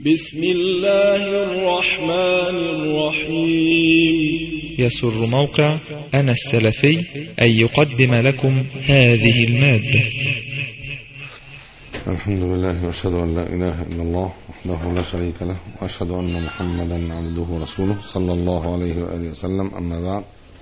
بسم الله الرحمن الرحيم. يسر موقع أنا السلفي أن يقدم لكم هذه المادة. الحمد لله وأشهد أن لا إله إلا الله وحده لا شريك له، وأشهد أن محمدا عبده ورسوله صلى الله عليه وآله وسلم. أما بعد،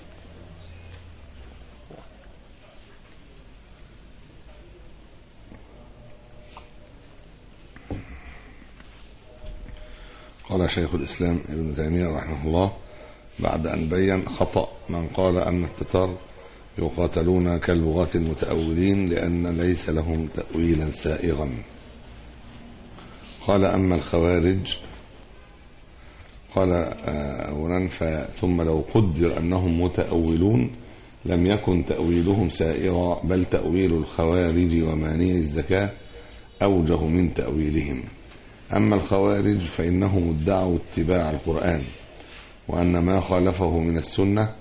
قال شيخ الإسلام ابن تيمية رحمه الله بعد أن بين خطأ من قال أن التتار يقاتلون كاللغاة المتأولين لأن ليس لهم تأويلا سائغا. قال أما الخوارج، قال أولا ثم لو قدر أنهم متأولون لم يكن تأويلهم سائغا، بل تأويل الخوارج ومانع الزكاة أوجه من تأويلهم. أما الخوارج فإنهم ادعوا اتباع القرآن، وأن ما خالفه من السنة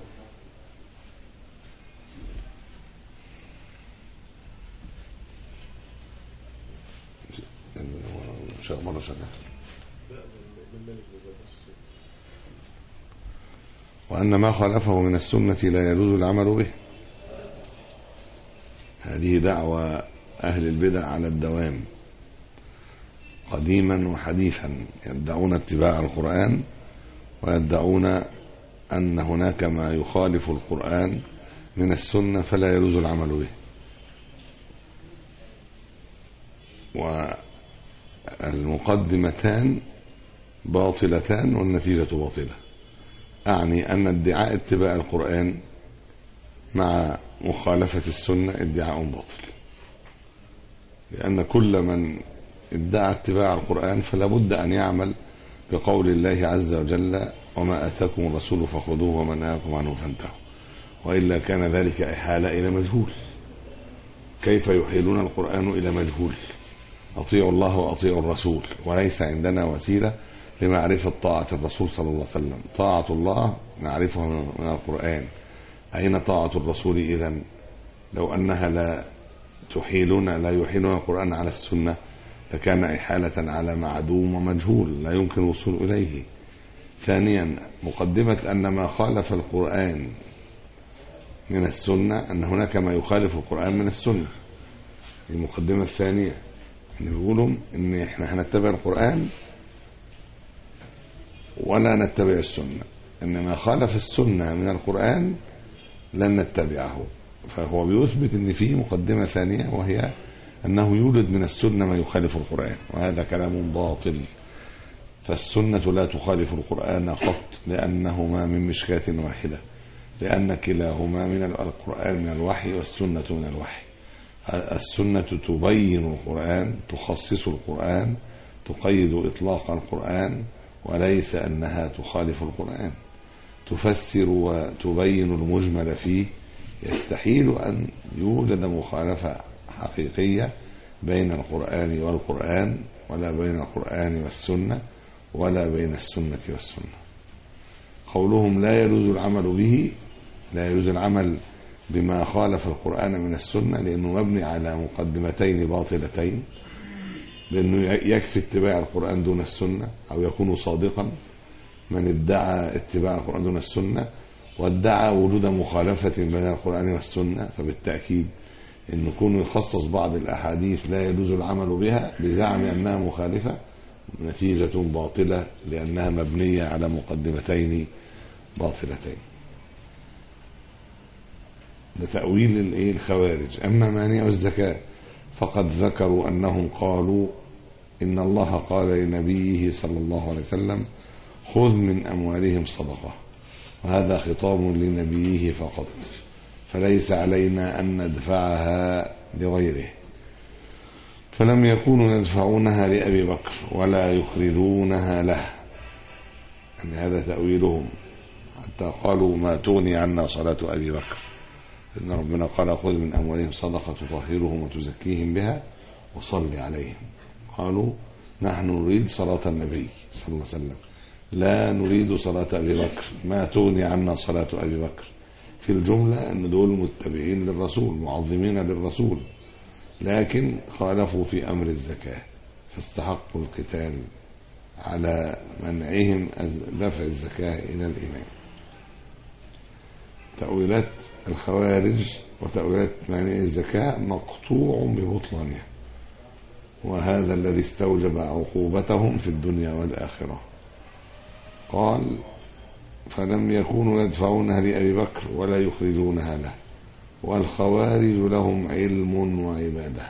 لا يجوز العمل به. هذه دعوة أهل البدع على الدوام قديما وحديثا، يدعون اتباع القرآن ويدعون أن هناك ما يخالف القرآن من السنة فلا يجوز العمل به. والمقدمتان باطلتان والنتيجة باطلة. أعني أن ادعاء اتباع القرآن مع مخالفة السنة ادعاء باطل، لأن كل من ادعى اتباع القرآن فلا بد أن يعمل بقول الله عز وجل: وما آتاكم الرسول فخذوه وما نهاكم عنه فانتهوا، وإلا كان ذلك إحالة إلى مجهول. كيف يحيلون القرآن إلى مجهول؟ أطيعوا الله وأطيعوا الرسول، وليس عندنا وسيلة لمعرفة طاعة الرسول صلى الله عليه وسلم. طاعة الله نعرفها من القرآن، أين طاعة الرسول إذن؟ لو أنها لا يحيلون القرآن على السنة لكان إحالة على معدوم ومجهول لا يمكن الوصول إليه. ثانيا، مقدمة أن ما خالف القرآن من السنة، أن هناك ما يخالف القرآن من السنة. المقدمة الثانية أن يقولوا إن إحنا هنتبع القرآن ولا نتبع السنة، إن ما خالف السنة من القرآن لن نتبعه. فهو بيثبت إن فيه مقدمة ثانية، وهي أنه يوجد من السنة ما يخالف القرآن، وهذا كلام باطل. فالسنة لا تخالف القرآن قط، لأنهما من مشكاة واحدة، لأن كلاهما من القرآن من الوحي والسنة من الوحي. السنة تبين القرآن، تخصص القرآن، تقيد إطلاق القرآن، وليس أنها تخالف القرآن. تفسر وتبين المجمل فيه. يستحيل أن يوجد مخالفة حقيقية بين القرآن والقرآن، ولا بين القرآن والسنة، ولا بين السنة والسنة. قولهم لا يجوز العمل به، لا يجوز العمل بما خالف القرآن من السنة، لأنه مبني على مقدمتين باطلتين، لأنه يكفي اتباع القرآن دون السنة، أو يكون صادقا من ادعى اتباع القرآن دون السنة وادعى وجود مخالفة بين القرآن والسنة، فبالتأكيد إن يكون يخصص بعض الأحاديث لا يجوز العمل بها بزعم أنها مخالفة، نتيجة باطلة، لأنها مبنية على مقدمتين باطلتين. ده تأويل الخوارج. أما مانع الزكاة فقد ذكروا أنهم قالوا إن الله قال لنبيه صلى الله عليه وسلم: خذ من أموالهم صدقة، وهذا خطاب لنبيه فقط، فليس علينا أن ندفعها لغيره. فلم يكونوا يدفعونها لأبي بكر ولا يخرجونها له. يعني هذا تأويلهم، حتى قالوا: ما تغني عنا صلاة أبي بكر، إن ربنا قال: خذ من أموالهم صدقة تطهرهم وتزكيهم بها وصل عليهم. قالوا: نحن نريد صلاة النبي صلى الله عليه وسلم، لا نريد صلاة أبي بكر، ما تغني عنا صلاة أبي بكر. في الجملة أن دول متبعين للرسول، معظمين للرسول، لكن خالفوا في أمر الزكاة فاستحقوا القتال على منعهم دفع الزكاة إلى الإمام. تأويلات الخوارج وتأويلات منع الزكاة مقطوع ببطلانها، وهذا الذي استوجب عقوبتهم في الدنيا والآخرة. قال: فلم يكونوا يدفعونها لأبي بكر ولا يخرجونها له، والخوارج لهم علم وعبادة.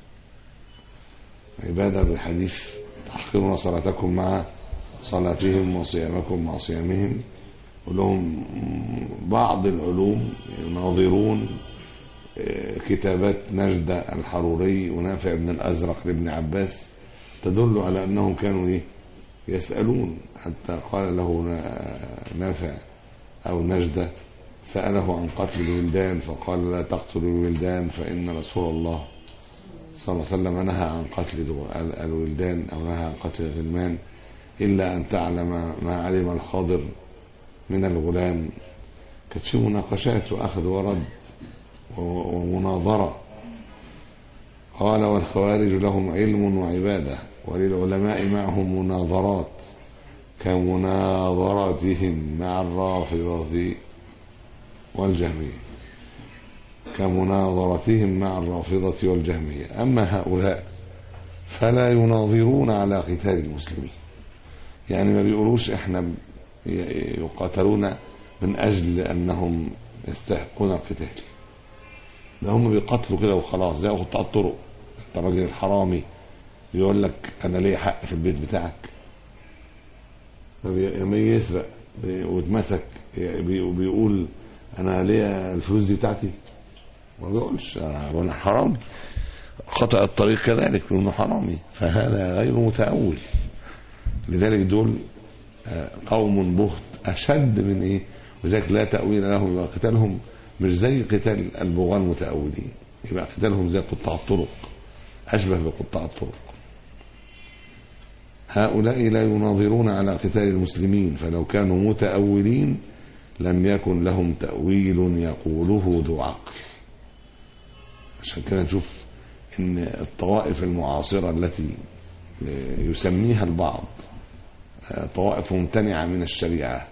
عبادة بحديث: تحقرون صلاتكم مع صلاتهم وصيامكم مع صيامهم. ولهم بعض العلوم، يناظرون كتابات نجدة الحروري ونافع بن الأزرق لابن عباس تدل على أنهم كانوا يسألون، حتى قال له نافع أو نجدة سأله عن قتل الولدان فقال: لا تقتلوا الولدان فإن رسول الله صلى الله عليه وسلم نهى عن قتل الولدان أو نهى عن قتل الغلمان إلا أن تعلم ما علم الخضر من الغلام. كانت في مناقشات وأخذ ورد ومناظرة. قال: والخوارج لهم علم وعبادة، وللعلماء معهم مناظرات كمناظرتهم مع الرافضة والجهمية، أما هؤلاء فلا يناظرون على قتال المسلمين، يعني ما بيقولوش احنا يقاتلون من أجل أنهم يستحقون القتال، ده هم بيقاتلوا كده وخلاص، زي قطاع الطرق. انت راجل الحرامي يقول لك أنا ليه حق في البيت بتاعك، لما يسرق واتمسك بيقول أنا ليه الفلوس دي بتاعتي، ما بيقولش أنا حرامي. خطأ الطريق كذلك لأنه حرامي، فهذا غير متأول. لذلك دول قوم بهت أشد من وذلك لا تأويل لهم، وقتالهم مش زي قتال البغاة المتأولين، يبقى قتالهم زي قطاع الطرق، أشبه بقطاع الطرق. هؤلاء لا يناظرون على قتال المسلمين، فلو كانوا متأولين لم يكن لهم تأويل يقوله ذو عقل. عشان كده نشوف إن الطوائف المعاصرة التي يسميها البعض طوائف ممتنعة من الشريعة،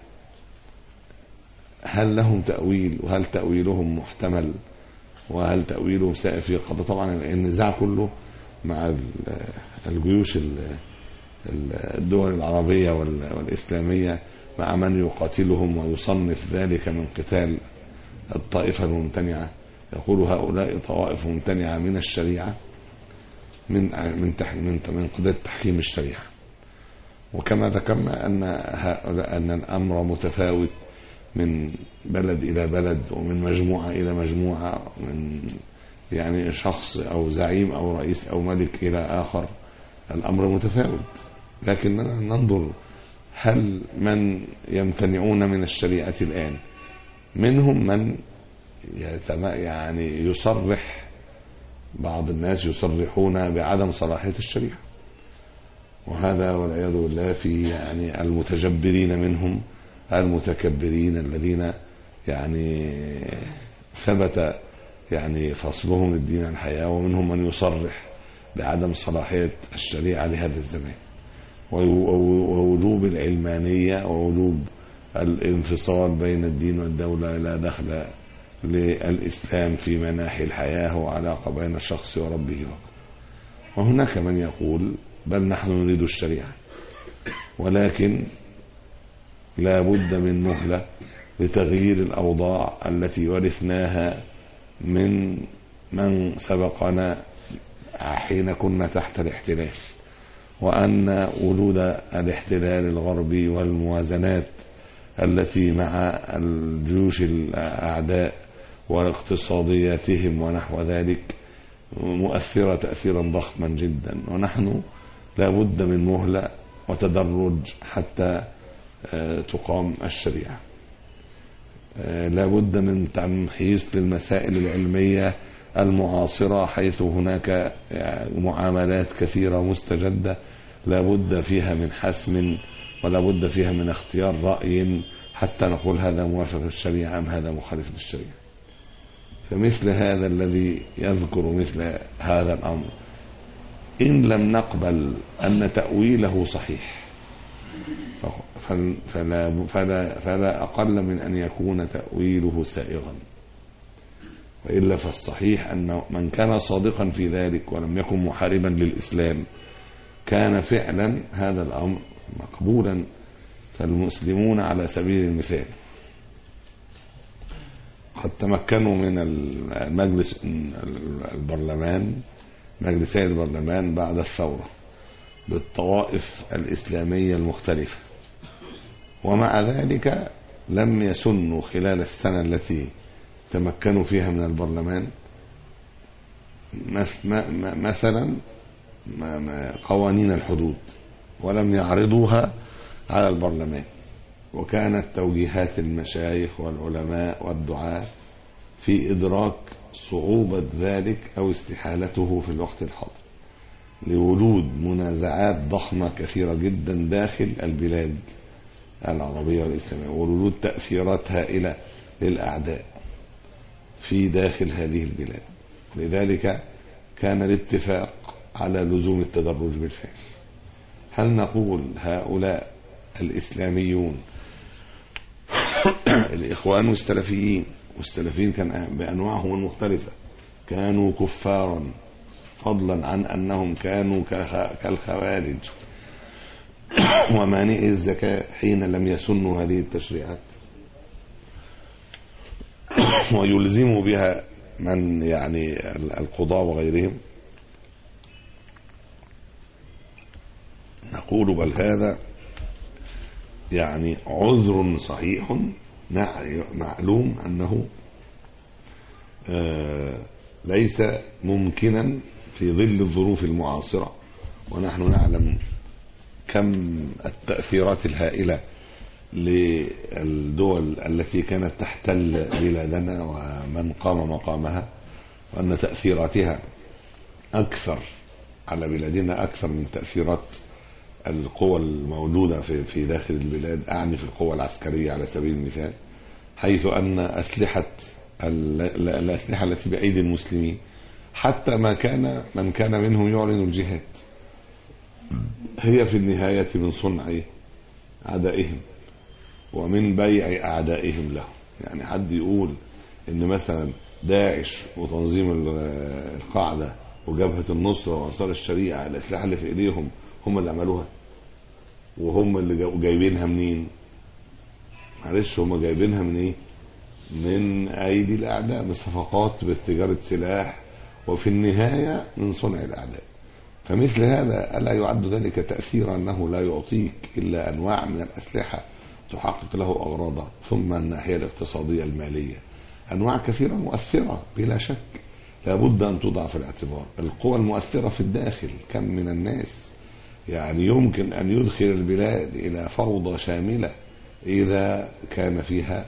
هل لهم تأويل؟ وهل تأويلهم محتمل؟ وهل تأويلهم سائر في قضاء؟ طبعا النزاع كله مع الجيوش الدول العربية والإسلامية، مع من يقاتلهم ويصنف ذلك من قتال الطائفة الممتنعة. يقول هؤلاء طوائف ممتنعة من الشريعة من قضية تحكيم الشريعة. وكما ذكرنا أن الأمر متفاوت من بلد إلى بلد، ومن مجموعة إلى مجموعة، من يعني شخص أو زعيم أو رئيس أو ملك إلى آخر، الأمر متفاوت. لكننا ننظر هل من يمتنعون من الشريعة الآن منهم من يعني يصرح، بعض الناس يصرحون بعدم صلاحية الشريعة، وهذا والعياذ بالله في يعني المتجبرين منهم المتكبرين الذين يعني ثبت يعني فصلهم الدين عن الحياة، ومنهم من يصرح بعدم صلاحية الشريعة لهذا الزمان، ووجوب العلمانية ووجوب الانفصال بين الدين والدولة، لا دخل للإسلام في مناحي الحياة وعلاقة بين الشخص وربه. وهناك من يقول بل نحن نريد الشريعة، ولكن لا بد من مهلة لتغيير الأوضاع التي ورثناها من سبقنا حين كنا تحت الاحتلال، وأن وجود الاحتلال الغربي والموازنات التي مع الجيوش الأعداء واقتصادياتهم ونحو ذلك مؤثرة تأثيرا ضخما جدا، ونحن لا بد من مهلة وتدرج حتى تقام الشريعة. لا بد من تمحيص للمسائل العلمية المعاصرة، حيث هناك معاملات كثيرة مستجدة لا بد فيها من حسم، ولا بد فيها من اختيار رأي حتى نقول هذا موافق للشريعة أم هذا مخالف للشريعة. فمثل هذا الذي يذكر مثل هذا الأمر إن لم نقبل أن تأويله صحيح فلا أقل من أن يكون تأويله سائغا. وإلا فالصحيح أن من كان صادقا في ذلك ولم يكن محاربا للإسلام كان فعلا هذا الأمر مقبولا. فالمسلمون على سبيل المثال قد تمكنوا من مجلسي البرلمان بعد الثورة بالطوائف الإسلامية المختلفة، ومع ذلك لم يسنوا خلال السنة التي تمكنوا فيها من البرلمان مثلا قوانين الحدود، ولم يعرضوها على البرلمان. وكانت توجيهات المشايخ والعلماء والدعاة في إدراك صعوبة ذلك أو استحالته في الوقت الحاضر لوجود منازعات ضخمة كثيرة جدا داخل البلاد العربية والإسلامية، ووجود تأثيرات هائلة للأعداء في داخل هذه البلاد. لذلك كان الاتفاق على لزوم التدرج بالفعل. هل نقول هؤلاء الإسلاميون الإخوان والسلفيين كان بأنواعهم المختلفة كانوا كفارا، فضلا عن أنهم كانوا كالخوارج ومانعي الزكاة حين لم يسنوا هذه التشريعات ويلزموا بها من يعني القضاة وغيرهم؟ نقول بل هذا يعني عذر صحيح معلوم أنه ليس ممكنا في ظل الظروف المعاصرة، ونحن نعلم كم التأثيرات الهائلة للدول التي كانت تحتل بلادنا ومن قام مقامها، وأن تأثيراتها أكثر على بلادنا أكثر من تأثيرات القوى الموجودة في داخل البلاد. أعني في القوى العسكرية على سبيل المثال، حيث أن الأسلحة التي بأيدي المسلمين حتى من كان منهم يعلن الجهاد هي في النهاية من صنع أعدائهم ومن بيع أعدائهم له. يعني حد يقول إن مثلا داعش وتنظيم القاعدة وجبهة النصرة وأنصار الشريعة الأسلحة اللي في إيديهم هم اللي عملوها، وهم اللي جايبينها منين؟ معلش، هم جايبينها من ايه؟ من ايدي الاعداء بصفقات بتجارة سلاح، وفي النهاية من صنع الاعداء. فمثل هذا ألا يعد ذلك تأثيرا أنه لا يعطيك إلا أنواع من الأسلحة تحقق له أغراضه، ثم الناحية الاقتصادية المالية أنواع كثيرة مؤثرة بلا شك لابد أن توضع في الاعتبار. القوى المؤثرة في الداخل كم من الناس يعني يمكن أن يدخل البلاد إلى فوضى شاملة إذا كان فيها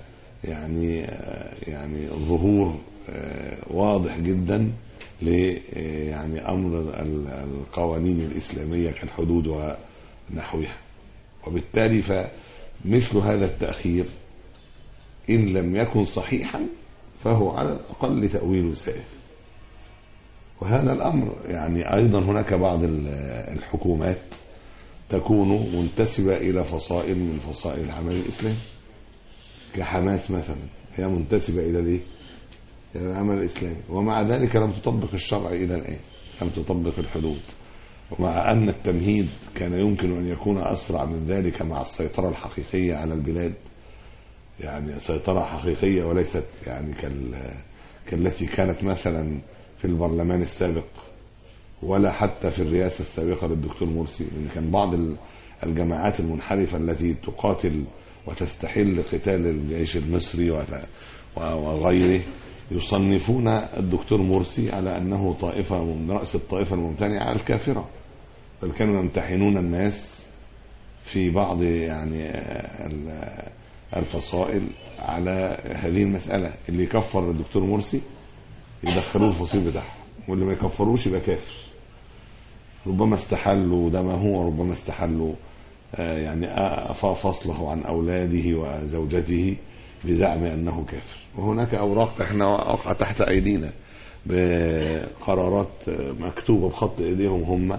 يعني ظهور واضح جدا يعني أمر القوانين الإسلامية كالحدود ونحوها. وبالتالي فمثل هذا التأخير إن لم يكن صحيحا فهو على الأقل تأويل سائغ. وهذا الأمر يعني أيضا هناك بعض الحكومات تكون منتسبة إلى فصائل من فصائل العمل الإسلامي، كحماس مثلا، هي منتسبة إلى إلى العمل الإسلامي، ومع ذلك لم تطبق الشرع إلى الآن، لم تطبق الحدود. ومع أن التمهيد كان يمكن أن يكون أسرع من ذلك مع السيطرة الحقيقية على البلاد، يعني سيطرة حقيقية وليست يعني كالتي كانت مثلا في البرلمان السابق ولا حتى في الرئاسة السابقة للدكتور مرسي. لأن كان بعض الجماعات المنحرفة التي تقاتل وتستحل قتال الجيش المصري وغيره يصنفون الدكتور مرسي على أنه طائفة من رأس الطائفة الممتنعة الكافرة، بل كانوا يمتحنون الناس في بعض يعني الفصائل على هذه المسألة. اللي يكفر الدكتور مرسي يدخلوه الفصيل بتاعه، واللي ما يكفروش يبقى كافر. ربما استحلوا دمه وربما استحلوا يعني فصله عن أولاده وزوجته بزعم أنه كافر. وهناك أوراق احنا وقع تحت أيدينا بقرارات مكتوبة بخط إيديهم هم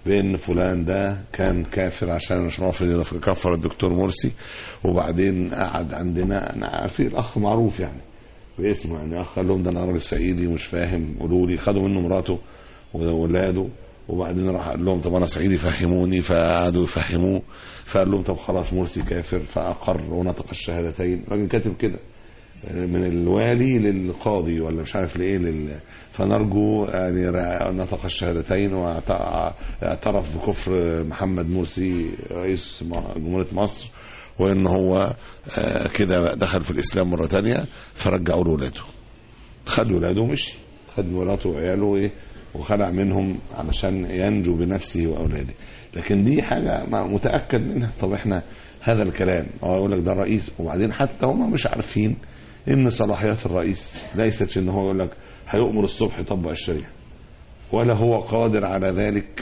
بان فلان ده كان كافر عشان مش رافض يكفر الدكتور مرسي، وبعدين قعد عندنا، انا عارفين الاخ معروف يعني باسمه، يعني اخ قال لهم ده انا راجل صعيدي ومش فاهم، قولوا لي. خدوا منه مراته وولاده، وبعدين راح قال لهم طب انا صعيدي فهموني، فقعدوا يفهموه، فقال لهم طب خلاص مرسي كافر، فاقر ونطق الشهادتين. راجل كاتب كده من الوالي للقاضي ولا مش عارف لايه فنرجو يعني نطق الشهادتين واعترف بكفر محمد مرسي رئيس جمهورية مصر، وان هو كده دخل في الاسلام مرة تانية. فرجعوا له ولاده، خد ولاده ومشي، خد ولاده وعياله ايه وخلع منهم علشان ينجو بنفسه واولاده. لكن دي حاجة متأكد منها. طب احنا هذا الكلام يقول لك ده الرئيس، وبعدين حتى هم مش عارفين ان صلاحيات الرئيس ليست ان هو يقول لك هيؤمر الصبح يطبق الشريعة، ولا هو قادر على ذلك،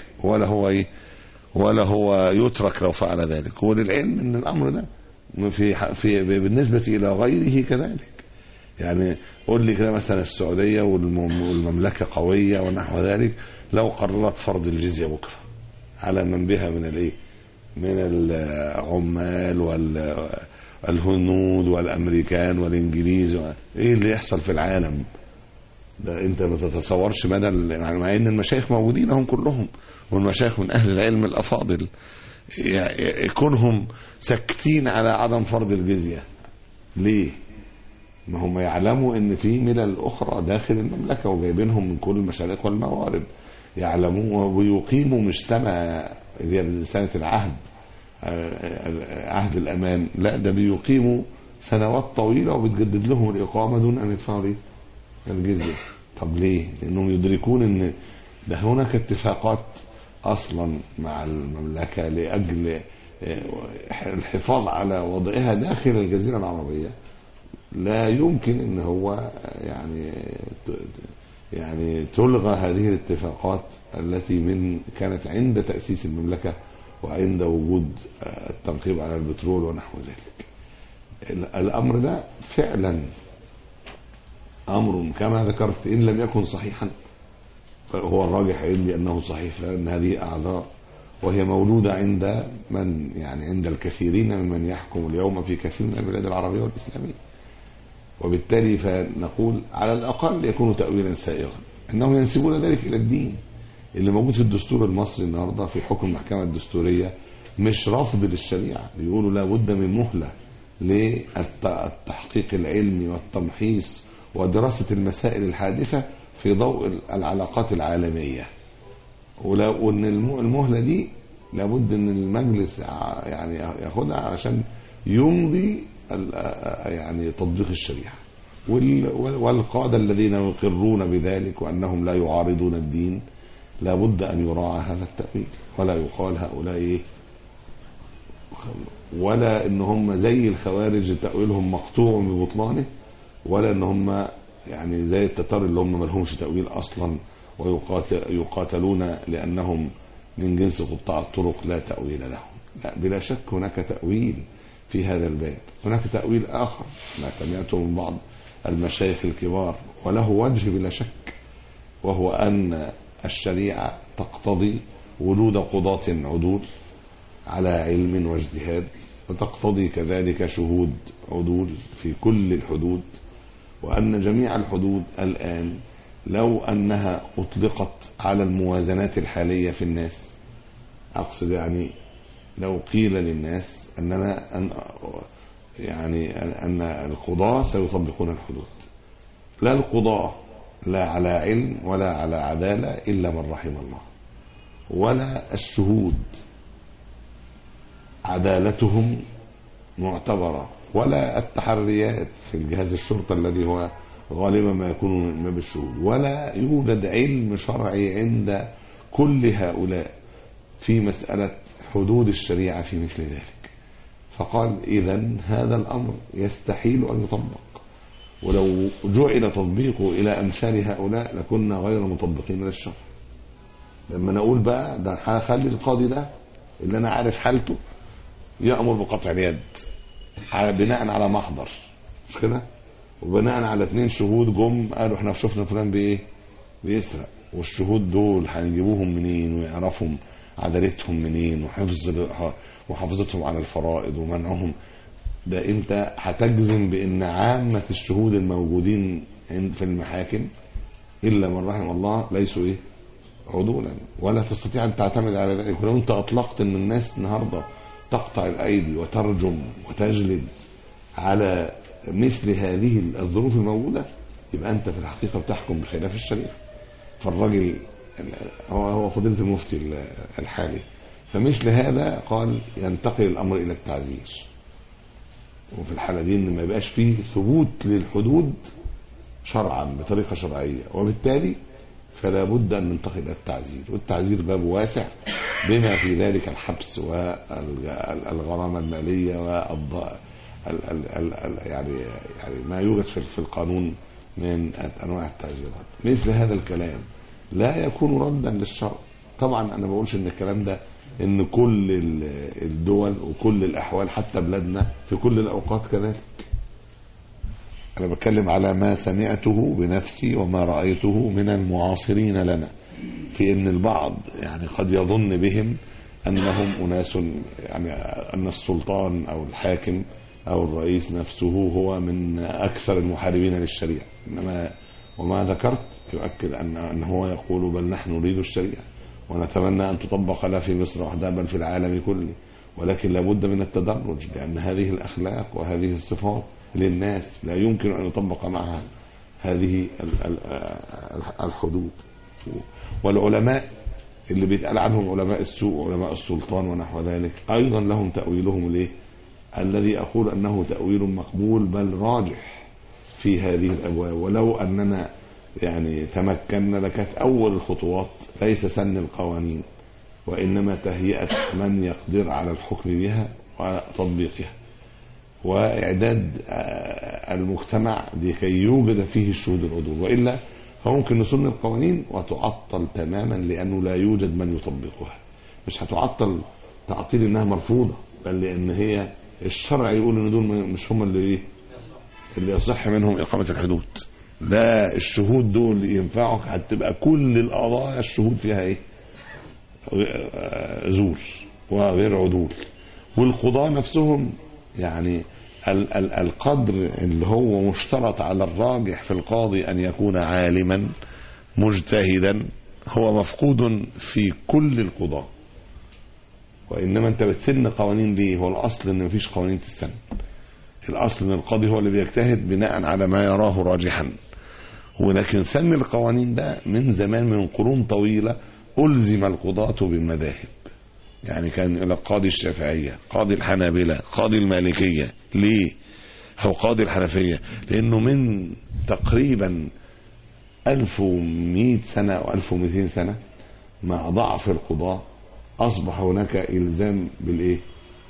ولا هو يترك لو فعل ذلك. وللعلم ان الامر ده في بالنسبة الى غيره كذلك. يعني قول لي كده مثلا السعودية والمملكة قوية ونحو ذلك، لو قررت فرض الجزية بكرة على من بها من العمال والهنود والامريكان والانجليز، ايه اللي يحصل في العالم ده؟ انت ما تتصورش مدى، مع ان المشايخ موجودين هم كلهم، والمشايخ من اهل العلم الافاضل، يكونهم ساكتين على عدم فرض الجزية. ليه؟ ما هم يعلموا ان في ملل اخرى داخل المملكة وجايبينهم من كل المشارق والمغارب، يعلموا ويقيموا مش سنة العهد عهد الأمان، لا ده بيقيموا سنوات طويلة وبتجدد لهم الإقامة دون أن يدفعوا الجزية. طب ليه؟ لأنهم يدركون أن ده هناك اتفاقات أصلا مع المملكة لأجل الحفاظ على وضعها داخل الجزيرة العربية، لا يمكن أن هو يعني تلغى هذه الاتفاقات التي كانت عند تأسيس المملكة وعند وجود التنقيب على البترول ونحو ذلك. الأمر ده فعلا أمر كما ذكرت إن لم يكن صحيحا، هو الراجح عندي أنه صحيح، لأن هذه أعذار وهي موجودة عند الكثيرين ممن يحكم اليوم في كثير من البلاد العربية والإسلامية. وبالتالي فنقول على الأقل يكون تأويلا سائغا، أنهم ينسبون ذلك إلى الدين. اللي موجود في الدستور المصري النهاردة في حكم المحكمة الدستورية مش رافض للشريعة، بيقولوا لا بد من مهلة للتحقيق العلمي والتمحيص ودراسة المسائل الحادثة في ضوء العلاقات العالمية، وأن المهلة دي لابد أن المجلس يعني ياخدها عشان يمضي تطبيق الشريعة. والقادة الذين يقرون بذلك وأنهم لا يعارضون الدين لابد أن يراعى هذا التأويل، ولا يقال هؤلاء ولا إن هم زي الخوارج تأويلهم مقطوع ببطلانه، ولا إن هم زي التتار اللي هم ملهمش تأويل أصلا ويقاتلون لأنهم من جنس قطاع الطرق لا تأويل لهم. لا، بلا شك هناك تأويل في هذا الباب، هناك تأويل آخر ما سمعته من بعض المشايخ الكبار وله وجه بلا شك، وهو أن الشريعة تقتضي وجود قضاة عدول على علم واجتهاد، وتقتضي كذلك شهود عدول في كل الحدود، وأن جميع الحدود الآن لو أنها أطلقت على الموازنات الحالية في الناس، أقصد لو قيل للناس أن القضاة سيطبقون الحدود، لا القضاة لا على علم ولا على عدالة إلا من رحم الله، ولا الشهود عدالتهم معتبرة، ولا التحريات في الجهاز الشرطة الذي هو غالبا ما يكون من باب الشهود، ولا يوجد علم شرعي عند كل هؤلاء في مسألة حدود الشريعة في مثل ذلك. فقال إذن هذا الأمر يستحيل أن يطبق، ولو جعل تطبيقه إلى أمثال هؤلاء لكنا غير مطبقين للشرع. لما نقول بقى ده هخلي القاضي ده اللي أنا عارف حالته يأمر بقطع اليد بناء على محضر، مش كده؟ وبناء على 2 شهود جم قالوا احنا شفنا فلان بيسرق، والشهود دول هنجيبوهم منين ويعرفهم عدالتهم منين وحفظتهم على الفرائض ومنعهم. ده انت هتجزم بان عامة الشهود الموجودين في المحاكم الا من رحم الله ليسوا ايه عدولا، ولا تستطيع ان تعتمد على ذلك. ولو انت اطلقت ان الناس النهارده تقطع الايدي وترجم وتجلد على مثل هذه الظروف الموجودة، يبقى انت في الحقيقة بتحكم بخلاف الشريعة. فالراجل هو فضيلة المفتي الحالي، فمثل هذا قال ينتقل الامر الى التعزير، وفي الحالة دي ان ما يبقاش فيه ثبوت للحدود شرعا بطريقة شرعية، وبالتالي فلا بد ان ننتقل الى التعزير. والتعزير باب واسع بما في ذلك الحبس والغرامة المالية يعني ما يوجد في القانون من انواع التعزيرات. مثل هذا الكلام لا يكون ردا للشرع. طبعا انا ما بقولش ان الكلام ده ان كل الدول وكل الاحوال حتى بلادنا في كل الاوقات كذلك. انا بتكلم على ما سمعته بنفسي وما رأيته من المعاصرين لنا، في ان البعض يعني قد يظن بهم انهم اناس، يعني ان السلطان او الحاكم او الرئيس نفسه هو من اكثر المحاربين للشريعة. انما وما ذكرت يؤكد ان هو يقول بل نحن نريد الشريعة ونتمنى ان تطبق لا في مصر وحدها بل في العالم كله، ولكن لابد من التدرج، لان هذه الاخلاق وهذه الصفات للناس لا يمكن ان يطبق معها هذه الحدود. والعلماء اللي بيتقال عنهم علماء السوء وعلماء السلطان ونحو ذلك ايضا لهم تأويلهم ليه، الذي اقول انه تأويل مقبول بل راجح في هذه الابواب. ولو اننا يعني تمكنا لكانت اول الخطوات ليس سن القوانين، وانما تهيئة من يقدر على الحكم بها وتطبيقها، واعداد المجتمع لكي يوجد فيه الشهود العدول. والا فممكن نسن القوانين وتعطل تماما لانه لا يوجد من يطبقها. مش هتعطل تعطيل انها مرفوضة، بل لان هي الشرع يقول ان دول مش هم اللي يصح منهم اقامة الحدود. لا، الشهود دول ينفعك هتبقى كل القضايا الشهود فيها ايه زور وغير عدول. والقضاة نفسهم يعني القدر اللي هو مشترط على الراجح في القاضي ان يكون عالما مجتهدا هو مفقود في كل القضاة. وانما انت بتسن قوانين ليه؟ هو الاصل ان مفيش قوانين تسن، الاصل ان القاضي هو اللي بيجتهد بناء على ما يراه راجحا. ولكن سن القوانين ده من زمان، من قرون طويلة ألزم القضاة بالمذاهب. يعني كان إلى قاضي الشافعية، قاضي الحنابلة، قاضي المالكية. ليه؟ هو قاضي الحنفية لأنه من تقريبا 1100 سنة أو 1200 سنة مع ضعف القضاة أصبح هناك إلزام بالإيه؟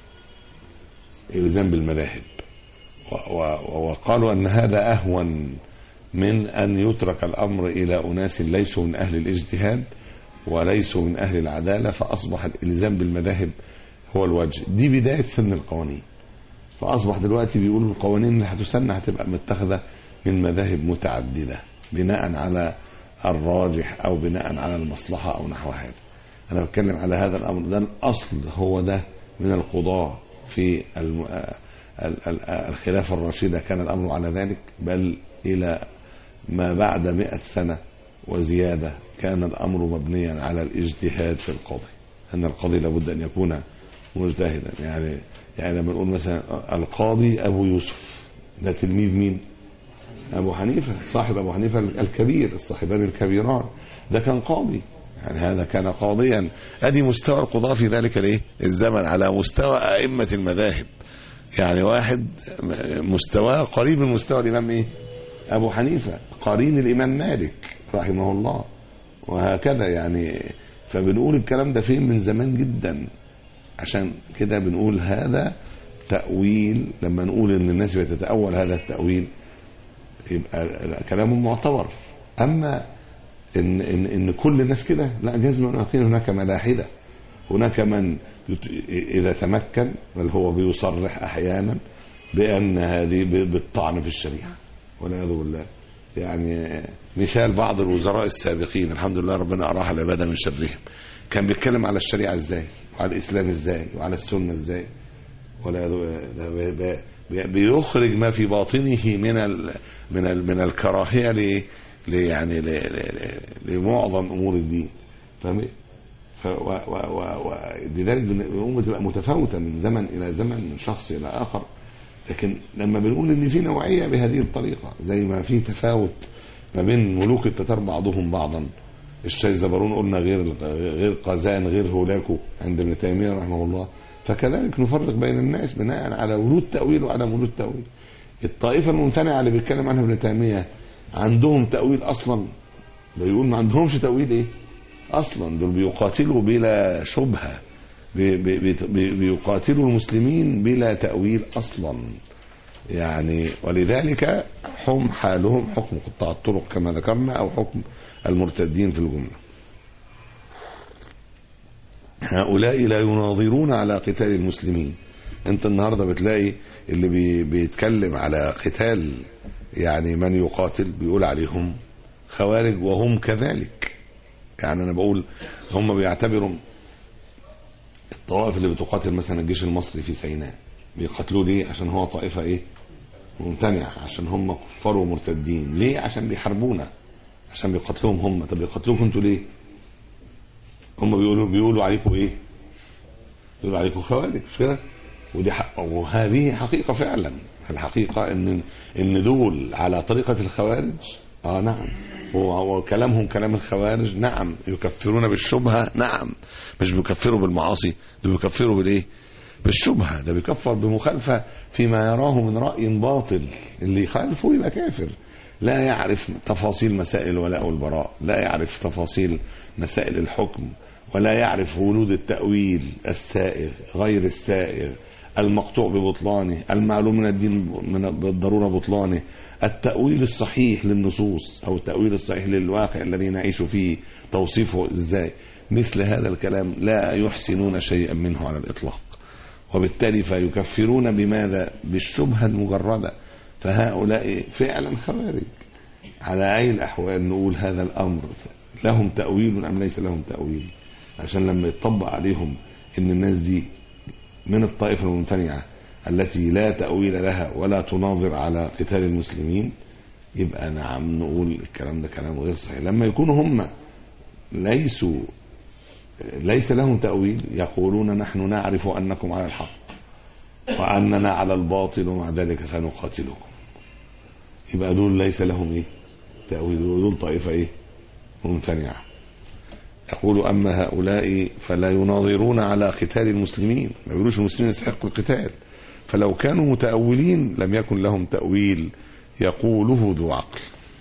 إلزام بالمذاهب. وقالوا أن هذا أهون من أن يترك الأمر إلى أناس ليسوا من أهل الاجتهاد وليسوا من أهل العدالة، فأصبح الإلزام بالمذاهب هو الوجه. دي بداية سن القوانين. فأصبح دلوقتي بيقولوا القوانين اللي هتسن هتبقى متخذة من مذاهب متعددة بناء على الراجح أو بناء على المصلحة أو نحو هذا. أنا بتكلم على هذا الأمر، ده الأصل هو ده من القضاء في الخلافة الراشدة كان الأمر على ذلك، بل إلى ما بعد 100 سنة وزيادة كان الأمر مبنيا على الاجتهاد في القاضي، أن القاضي لابد أن يكون مجتهدا. يعني لما نقول مثلا القاضي أبو يوسف، ده تلميذ مين؟ أبو حنيفة، صاحب أبو حنيفة الكبير، الصاحبان الكبيران، ده كان قاضي. يعني هذا كان قاضيا. أدي مستوى القضاء في ذلك الايه الزمن على مستوى أئمة المذاهب. يعني واحد مستواه قريب من مستوى الإمام ايه أبو حنيفة، قرين الإمام مالك رحمه الله، وهكذا. يعني فبنقول الكلام ده فين؟ من زمان جدا. عشان كده بنقول هذا تأويل. لما نقول ان الناس بتتأول هذا التأويل يبقى كلام معتبر. اما ان كل الناس كده لا، جزما يقين هناك ملاحدة. هناك من اذا تمكن بل هو بيصرح احيانا بان هذه بالطعن في الشريعة والعياذ بالله، يعني مثال بعض الوزراء السابقين الحمد لله ربنا أراح العبادة من شرهم، كان بيتكلم على الشريعة ازاي وعلى الإسلام ازاي وعلى السنة ازاي، ولا بيخرج ما في باطنه من الكراهية يعني لمعظم أمور الدين. ولذلك الأمة تبقى متفاوتة من زمن إلى زمن، من شخص إلى آخر. لكن لما بنقول إن في نوعية بهذه الطريقة، زي ما في تفاوت ما بين ملوك التتار بعضهم بعضا، الشاي زبرون قلنا غير قازان غير هولاكو عند ابن تيمية رحمه الله، فكذلك نفرق بين الناس بناء على وجود تأويل وعدم وجود تأويل. الطائفة الممتنعة اللي بيتكلم عنها ابن تيمية عندهم تأويل أصلا، بيقول ما عندهمش تأويل إيه أصلا، دول بيقاتلوا بلا شبهة، بيقاتلوا المسلمين بلا تأويل أصلا يعني. ولذلك هم حالهم حكم قطاع الطرق كما ذكرنا، أو حكم المرتدين في الجملة. هؤلاء لا يناظرون على قتال المسلمين. انت النهاردة بتلاقي اللي بيتكلم على قتال يعني من يقاتل بيقول عليهم خوارج، وهم كذلك. يعني انا بقول هم بيعتبروا الطوائف اللي بتقاتل مثلا الجيش المصري في سيناء بيقاتلوا ليه؟ عشان هو طائفة ايه ممتنعة، عشان هم كفار ومرتدين. ليه؟ عشان بيحاربونا، عشان بيقاتلوهم هم. طب بيقاتلوكم انتوا ليه؟ هم بيقولوا عليكم ايه؟ بيقولوا عليكم خوارج، مش كده؟ ودي وهذه حقيقة فعلا. الحقيقة ان دول على طريقة الخوارج. نعم، وكلامهم كلام الخوارج. نعم، يكفرون بالشبهة. نعم، مش بيكفروا بالمعاصي، ده بيكفروا بالايه؟ بالشبهة. ده بيكفر بمخالفة فيما يراه من رأي باطل، اللي يخالفه يبقى كافر. لا يعرف تفاصيل مسائل الولاء والبراء، لا يعرف تفاصيل مسائل الحكم، ولا يعرف ولود التأويل السائغ غير السائغ، المقطوع ببطلانه، المعلوم من الدين بالضرورة بطلانه، التأويل الصحيح للنصوص أو التأويل الصحيح للواقع الذي نعيش فيه توصيفه إزاي. مثل هذا الكلام لا يحسنون شيئا منه على الإطلاق، وبالتالي فيكفرون بماذا؟ بالشبهة المجردة. فهؤلاء فعلا خوارج. على أي الأحوال نقول هذا الأمر لهم تأويل أم ليس لهم تأويل؟ عشان لما يطبق عليهم إن الناس دي من الطائفة الممتنعة التي لا تأويل لها ولا تناظر على قتال المسلمين، يبقى نعم نقول الكلام ده كلام غير صحيح. لما يكونوا هم ليس لهم تأويل، يقولون نحن نعرف أنكم على الحق وأننا على الباطل ومع ذلك سنقاتلكم، يبقى دول ليس لهم ايه تأويل، دول طائفة ايه ممتنعة. يقول أما هؤلاء فلا يناظرون على قتال المسلمين، ما يقولوش المسلمين يستحقوا القتال، فلو كانوا متأولين لم يكن لهم تأويل يقوله ذو عقل.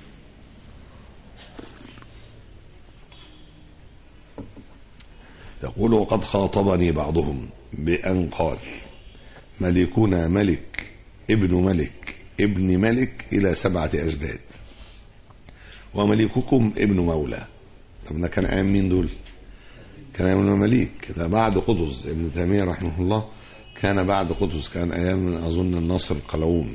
يقول وقد خاطبني بعضهم بأن قال ملكنا ملك ابن ملك ابن ملك إلى 7 أجداد، وملككم ابن مولى. طب ده كان أيام مين دول؟ كان أيام المماليك، ده بعد قطز. ابن تيمية رحمه الله كان بعد قطز، كان أيام أظن الناصر القلاوون.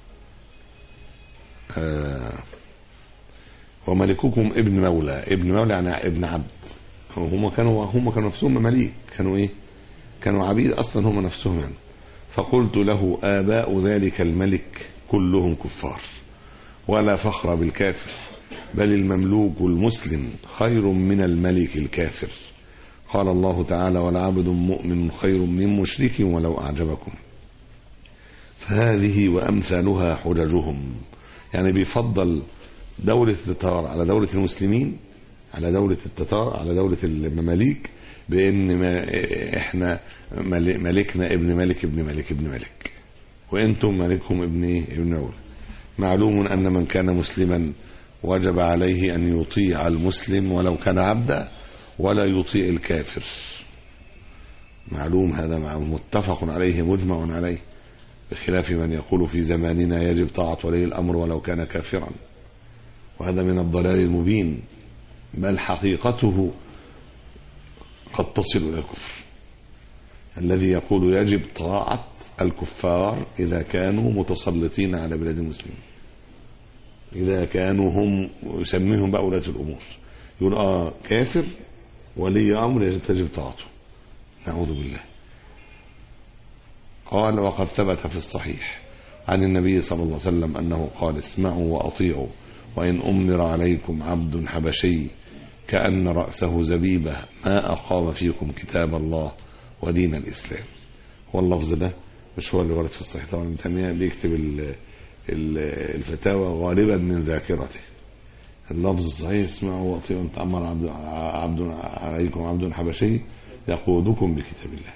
وملككم ابن مولى، ابن مولى يعني ابن عبد. هم كانوا نفسهم مماليك، كانوا ايه؟ كانوا عبيد اصلا هم نفسهم يعني. فقلت له آباء ذلك الملك كلهم كفار، ولا فخر بالكافر، بل المملوك المسلم خير من الملك الكافر. قال الله تعالى ولعبد مؤمن خير من مشرك ولو أعجبكم. فهذه وأمثالها حججهم، يعني بيفضل دولة التتار على دولة المسلمين، على دولة التتار على دولة المماليك، بأن ما إحنا ملكنا ابن ملك ابن ملك ابن ملك، وأنتم ملكهم ابن إيه؟ ابن مولى. معلوم أن من كان مسلما وجب عليه أن يطيع المسلم ولو كان عبدا، ولا يطيع الكافر. معلوم هذا، متفق عليه مجمع عليه، بخلاف من يقول في زماننا يجب طاعة ولي الأمر ولو كان كافرا، وهذا من الضلال المبين، بل حقيقته قد تصل إلى الكفر. الذي يقول يجب طاعة الكفار إذا كانوا متسلطين على بلاد المسلمين، إذا كانوا هم يسميهم بقى ولاة الأمور، يقول كافر ولي أمر تجب طاعته، نعوذ بالله. قال وقد ثبت في الصحيح عن النبي صلى الله عليه وسلم أنه قال اسمعوا وأطيعوا وإن أمر عليكم عبد حبشي كأن رأسه زبيبة ما أقام فيكم كتاب الله ودين الإسلام. هو اللفظ ده مش هو اللي ورد في الصحيح طبعا، ابن تيمية بيكتب الفتاوى غالبا من ذاكرته. اللفظ الصحيح اسمعوا وأطيعوا أمر عبد عليكم عبد حبشي يقودكم بكتاب الله.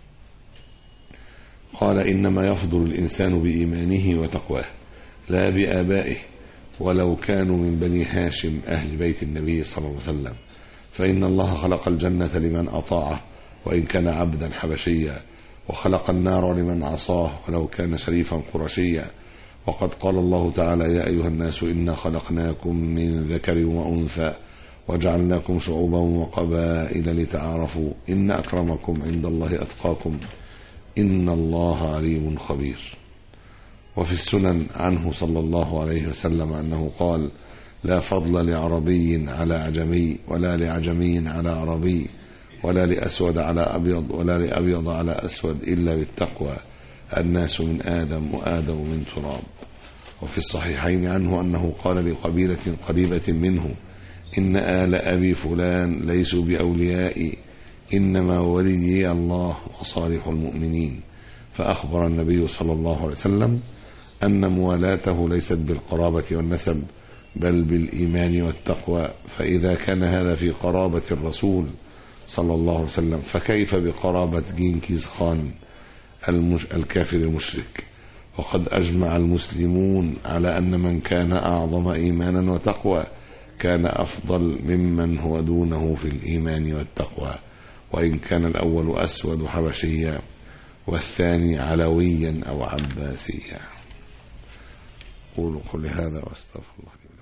قال إنما يفضل الإنسان بإيمانه وتقواه لا بآبائه ولو كانوا من بني هاشم أهل بيت النبي صلى الله عليه وسلم، فإن الله خلق الجنة لمن أطاعه وإن كان عبدا حبشيا، وخلق النار لمن عصاه ولو كان شريفا قرشيا. وقد قال الله تعالى يا أيها الناس إنا خلقناكم من ذكر وأنثى وجعلناكم شعوبا وقبائل لتعارفوا إن أكرمكم عند الله أتقاكم إن الله عليم خبير. وفي السنن عنه صلى الله عليه وسلم أنه قال لا فضل لعربي على عجمي ولا لعجمي على عربي ولا لأسود على أبيض ولا لأبيض على أسود إلا بالتقوى، الناس من آدم وآدم من تراب. وفي الصحيحين عنه أنه قال لقبيلة قريبة منه إن آل أبي فلان ليسوا بأوليائي إنما وليي الله وصالح المؤمنين. فأخبر النبي صلى الله عليه وسلم أن موالاته ليست بالقرابة والنسب بل بالإيمان والتقوى، فإذا كان هذا في قرابة الرسول صلى الله عليه وسلم فكيف بقرابة جنكيز خان الكافر المشرك؟ وقد أجمع المسلمون على أن من كان أعظم إيمانا وتقوى كان أفضل ممن هو دونه في الإيمان والتقوى، وإن كان الأول أسود حبشيا والثاني علويا أو عباسيا. قولوا قولي هذا واستغفر الله لي.